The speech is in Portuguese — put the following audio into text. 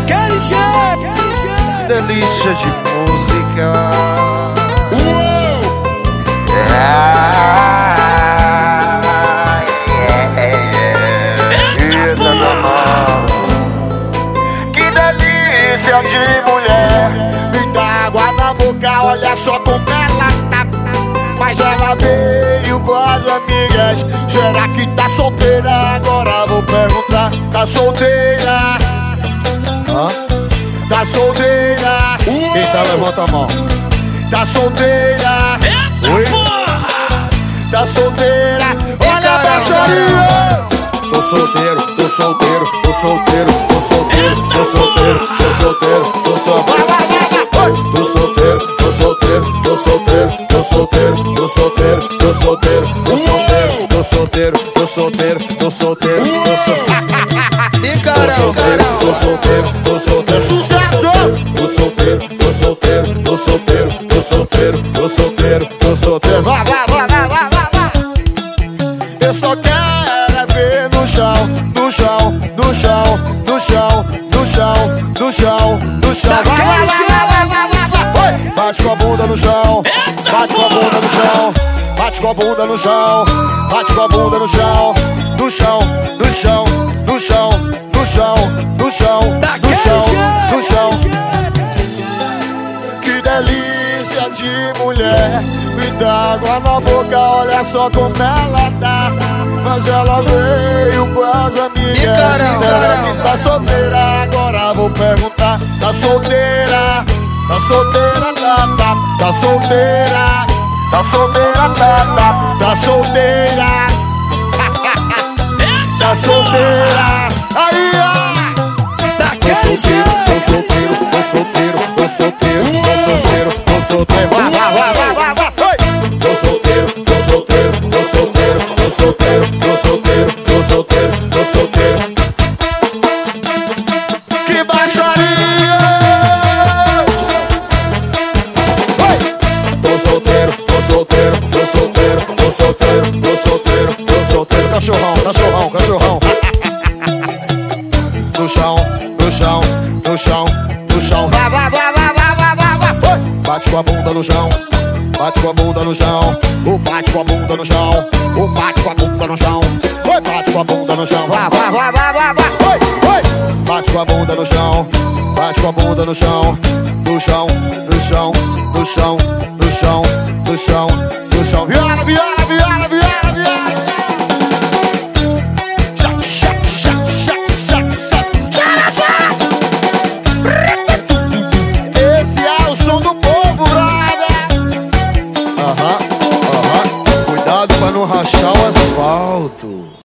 Daquele jeito. Delícia de música. Que delícia de mulher. Me dá água na boca, olha só como ela tá. Mas ela veio com as amigas. Será que tá solteira? Agora vou perguntar. Tá solteira? Tá solteira? Quem tá, levanta a mão. Tá solteira? Oi? Tá solteira? Olha a baixaria! Tô solteiro, tô solteiro, tô solteiro, tô solteiro, tô solteiro, tô solteiro, tô solteiro. Tô solteiro, tô solteiro, tô solteiro, tô solteiro, tô solteiro, tô solteiro, tô solteiro, tô solteiro, tô solteiro, tô solteiro, tô solteiro, tô solteiro, tô solteiro, Sucesso! tô solteiro, tô solteiro, tô solteiro, tô solteiro, tô solteiro, tô solteiro. Vai! Eu só quero é ver no chão, no chão, no chão, no chão, no chão, no chão, no chão. Vai! Bate com a bunda no chão, bate com a bunda no chão, bate com a bunda no chão, bate com a bunda no chão, no chão, no chão, no chão, no chão, no chão, no chão, no chão. Que delícia de mulher. Me dá água na boca, olha só como ela tá. Mas ela veio com as amigas. Será que tá solteira? Agora vou perguntar. Tá solteira? Tá solteira, tá solteira. Tá solteira, tá solteira. Tá solteira. Aí, ó. Tô solteiro, tô solteiro, tô solteiro, tô solteiro, tô solteiro, tô solteiro. Vai. Tô solteiro, tô solteiro, tô solteiro, tô solteiro, tô solteiro, tô solteiro, tô solteiro. Que baixaria! Tô solteiro, tô solteiro, tô solteiro, tô solteiro, tô solteiro, tô solteiro. Cachorrão. No chão, no chão, no chão, no chão. Vai. Bate com a bunda no chão, bate com a bunda no chão. Bate com a bunda no chão, bate com a bunda no chão. Bate com a bunda no chão. Vai. Bate com a bunda no chão, bate com a bunda no chão. No chão, no chão, no chão, no chão, no chão, no chão. Viola. Esse é o som do povo, brother.